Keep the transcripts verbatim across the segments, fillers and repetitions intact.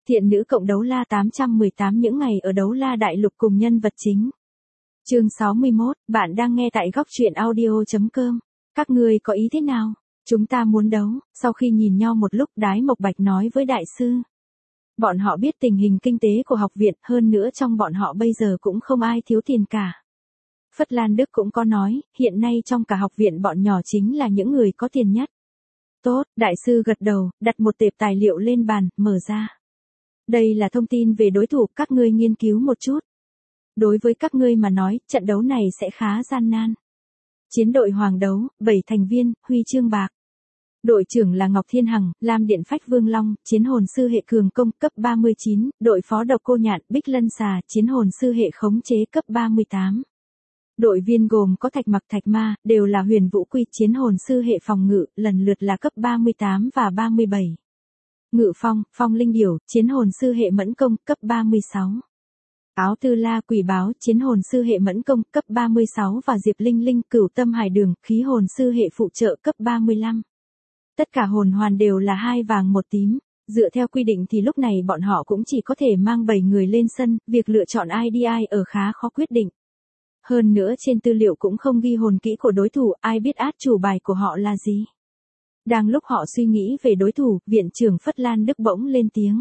Thiện nữ cộng đấu la tám trăm mười tám những ngày ở đấu la đại lục cùng nhân vật chính. Chương sáu mươi mốt, bạn đang nghe tại góc truyện audio chấm com. Các ngươi có ý thế nào? Chúng ta muốn đấu. Sau khi nhìn nhau một lúc, Đái Mộc Bạch nói với đại sư. Bọn họ biết tình hình kinh tế của học viện, hơn nữa trong bọn họ bây giờ cũng không ai thiếu tiền cả. Phất Lan Đức cũng có nói, hiện nay trong cả học viện bọn nhỏ chính là những người có tiền nhất. Tốt, đại sư gật đầu, đặt một tệp tài liệu lên bàn, mở ra. Đây là thông tin về đối thủ, các ngươi nghiên cứu một chút. Đối với các ngươi mà nói, trận đấu này sẽ khá gian nan. Chiến đội hoàng đấu, bảy thành viên, huy chương bạc. Đội trưởng là Ngọc Thiên Hằng, Lam Điện Phách Vương Long, chiến hồn sư hệ cường công, cấp ba mươi chín, đội phó độc cô nhạn, Bích Lân Xà, chiến hồn sư hệ khống chế, cấp ba mươi tám. Đội viên gồm có Thạch Mặc Thạch Ma, đều là huyền vũ quy, chiến hồn sư hệ phòng ngự, lần lượt là cấp ba mươi tám và ba mươi bảy. Ngự Phong, Phong Linh Điểu, chiến hồn sư hệ mẫn công, cấp ba mươi sáu. Áo Tư La Quỷ Báo, chiến hồn sư hệ mẫn công, cấp ba mươi sáu và Diệp Linh Linh, Cửu Tâm Hải Đường, khí hồn sư hệ phụ trợ, cấp ba mươi lăm. Tất cả hồn hoàn đều là hai vàng một tím. Dựa theo quy định thì lúc này bọn họ cũng chỉ có thể mang bảy người lên sân, việc lựa chọn ai đi ai ở khá khó quyết định. Hơn nữa trên tư liệu cũng không ghi hồn kỹ của đối thủ, ai biết át chủ bài của họ là gì. Đang lúc họ suy nghĩ về đối thủ, viện trưởng Phất Lan Đức bỗng lên tiếng.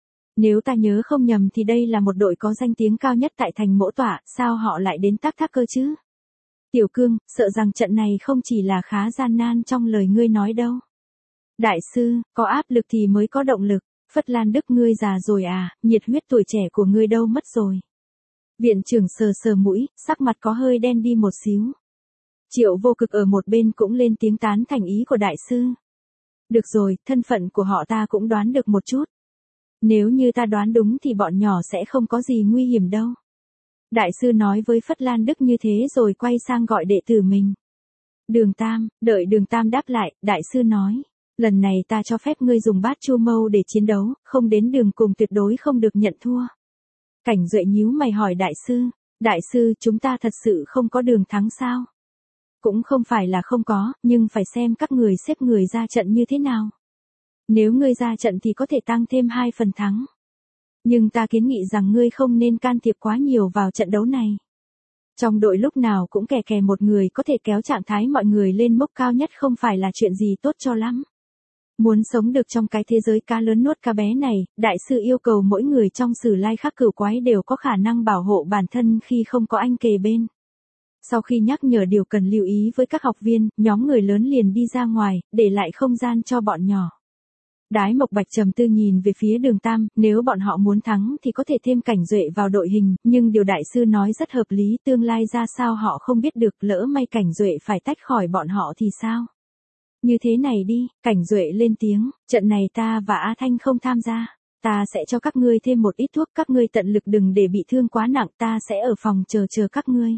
Nếu ta nhớ không nhầm thì đây là một đội có danh tiếng cao nhất tại thành Mỗ Tọa, sao họ lại đến Tắc Thác Cơ chứ? Tiểu Cương, sợ rằng trận này không chỉ là khá gian nan trong lời ngươi nói đâu. Đại sư, có áp lực thì mới có động lực. Phất Lan Đức, ngươi già rồi à, nhiệt huyết tuổi trẻ của ngươi đâu mất rồi. Viện trưởng sờ sờ mũi, sắc mặt có hơi đen đi một xíu. Triệu Vô Cực ở một bên cũng lên tiếng tán thành ý của đại sư. Được rồi, thân phận của họ ta cũng đoán được một chút. Nếu như ta đoán đúng thì bọn nhỏ sẽ không có gì nguy hiểm đâu. Đại sư nói với Phất Lan Đức như thế rồi quay sang gọi đệ tử mình. Đường Tam, đợi Đường Tam đáp lại, đại sư nói. Lần này ta cho phép ngươi dùng bát chu mâu để chiến đấu, không đến đường cùng tuyệt đối không được nhận thua. Cảnh Duệ nhíu mày hỏi đại sư, đại sư chúng ta thật sự không có đường thắng sao? Cũng không phải là không có, nhưng phải xem các người xếp người ra trận như thế nào. Nếu ngươi ra trận thì có thể tăng thêm hai phần thắng. Nhưng ta kiến nghị rằng ngươi không nên can thiệp quá nhiều vào trận đấu này. Trong đội lúc nào cũng kè kè một người có thể kéo trạng thái mọi người lên mốc cao nhất không phải là chuyện gì tốt cho lắm. Muốn sống được trong cái thế giới cá lớn nuốt cá bé này, đại sư yêu cầu mỗi người trong Sử Lai Khắc Cửu Quái đều có khả năng bảo hộ bản thân khi không có anh kề bên. Sau khi nhắc nhở điều cần lưu ý với các học viên, nhóm người lớn liền đi ra ngoài, để lại không gian cho bọn nhỏ. Đái Mộc Bạch trầm tư nhìn về phía Đường Tam, nếu bọn họ muốn thắng thì có thể thêm Cảnh Duệ vào đội hình, nhưng điều đại sư nói rất hợp lý, tương lai ra sao họ không biết được, lỡ may Cảnh Duệ phải tách khỏi bọn họ thì sao? Như thế này đi, Cảnh Duệ lên tiếng, trận này ta và A Thanh không tham gia. Ta sẽ cho các ngươi thêm một ít thuốc, các ngươi tận lực đừng để bị thương quá nặng, ta sẽ ở phòng chờ chờ các ngươi.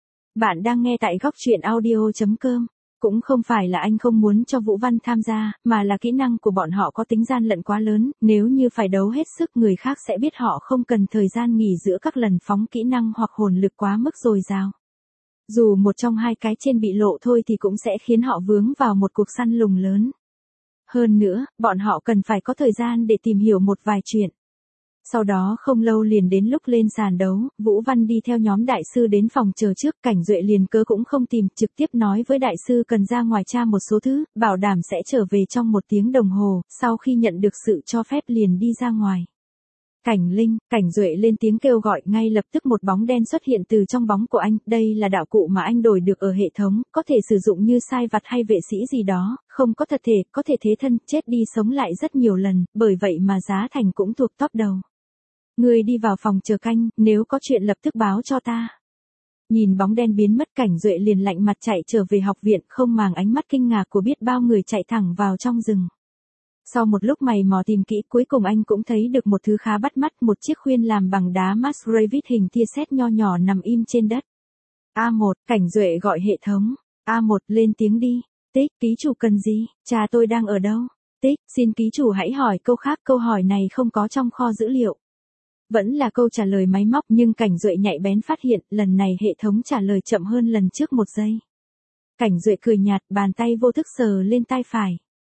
Bạn đang nghe tại góc truyện audio chấm com. Cũng không phải là anh không muốn cho Vũ Văn tham gia, mà là kỹ năng của bọn họ có tính gian lận quá lớn, nếu như phải đấu hết sức người khác sẽ biết họ không cần thời gian nghỉ giữa các lần phóng kỹ năng hoặc hồn lực quá mức dồi dào. Dù một trong hai cái trên bị lộ thôi thì cũng sẽ khiến họ vướng vào một cuộc săn lùng lớn. Hơn nữa, bọn họ cần phải có thời gian để tìm hiểu một vài chuyện. Sau đó không lâu liền đến lúc lên sàn đấu, Vũ Văn đi theo nhóm đại sư đến phòng chờ trước, Cảnh Duệ liền cớ cũng không tìm, trực tiếp nói với đại sư cần ra ngoài tra một số thứ, bảo đảm sẽ trở về trong một tiếng đồng hồ, sau khi nhận được sự cho phép liền đi ra ngoài. Cảnh Linh, Cảnh Duệ lên tiếng kêu gọi, ngay lập tức một bóng đen xuất hiện từ trong bóng của anh, đây là đạo cụ mà anh đổi được ở hệ thống, có thể sử dụng như sai vặt hay vệ sĩ gì đó, không có thật thể, có thể thế thân, chết đi sống lại rất nhiều lần, bởi vậy mà giá thành cũng thuộc top đầu. Ngươi đi vào phòng chờ canh, nếu có chuyện lập tức báo cho ta. Nhìn bóng đen biến mất, Cảnh Duệ liền lạnh mặt chạy trở về học viện, không màng ánh mắt kinh ngạc của biết bao người chạy thẳng vào trong rừng. Sau một lúc mày mò tìm kỹ, cuối cùng anh cũng thấy được một thứ khá bắt mắt, một chiếc khuyên làm bằng đá Masgravit hình tia sét nho nhỏ nằm im trên đất. A một, Cảnh Duệ gọi hệ thống. A một, lên tiếng đi. Tích, ký chủ cần gì? Cha tôi đang ở đâu? Tích, xin ký chủ hãy hỏi câu khác, câu hỏi này không có trong kho dữ liệu. Vẫn là câu trả lời máy móc nhưng Cảnh Duệ nhạy bén phát hiện, lần này hệ thống trả lời chậm hơn lần trước một giây. Cảnh Duệ cười nhạt, bàn tay vô thức sờ lên tai phải.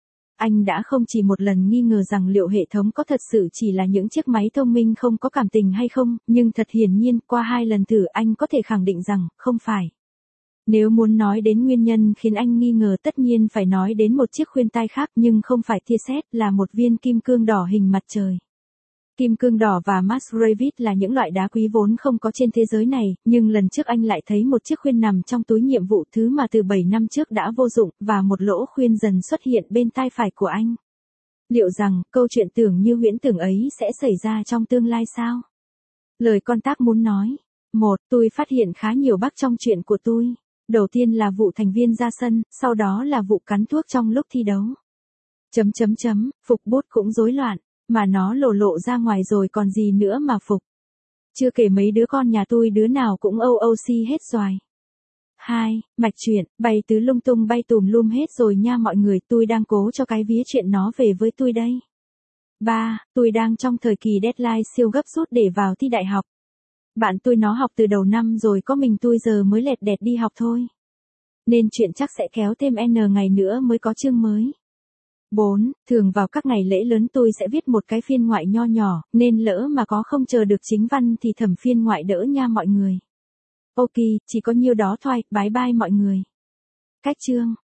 anh đã không chỉ một lần nghi ngờ rằng liệu hệ thống có thật sự chỉ là những chiếc máy thông minh không có cảm tình hay không, nhưng thật hiển nhiên qua hai lần thử anh có thể khẳng định rằng, không phải. Nếu muốn nói đến nguyên nhân khiến anh nghi ngờ tất nhiên phải nói đến một chiếc khuyên tai khác nhưng không phải tia sét, là một viên kim cương đỏ hình mặt trời. Kim cương đỏ và Masravit là những loại đá quý vốn không có trên thế giới này, nhưng lần trước anh lại thấy một chiếc khuyên nằm trong túi nhiệm vụ thứ mà từ bảy năm trước đã vô dụng, và một lỗ khuyên dần xuất hiện bên tai phải của anh. Liệu rằng, câu chuyện tưởng như huyễn tưởng ấy sẽ xảy ra trong tương lai sao? Lời con tác muốn nói. Một, tôi phát hiện khá nhiều bug trong chuyện của tôi. Đầu tiên là vụ thành viên ra sân, sau đó là vụ cắn thuốc trong lúc thi đấu. Chấm chấm chấm, phục bút cũng rối loạn. Mà nó lộ lộ ra ngoài rồi còn gì nữa mà phục. Chưa kể mấy đứa con nhà tôi đứa nào cũng âu âu si hết xoài. Hai, mạch chuyện, bay tứ lung tung bay tùm lum hết rồi nha mọi người, tôi đang cố cho cái vía chuyện nó về với tôi đây. Ba, tôi đang trong thời kỳ deadline siêu gấp rút để vào thi đại học. Bạn tôi nó học từ đầu năm rồi, có mình tôi giờ mới lẹt đẹt đi học thôi. Nên chuyện chắc sẽ kéo thêm N ngày nữa mới có chương mới. Bốn, thường vào các ngày lễ lớn tôi sẽ viết một cái phiên ngoại nho nhỏ, nên lỡ mà có không chờ được chính văn thì thẩm phiên ngoại đỡ nha mọi người. Ok, chỉ có nhiêu đó thôi, bye bye mọi người. Cách chương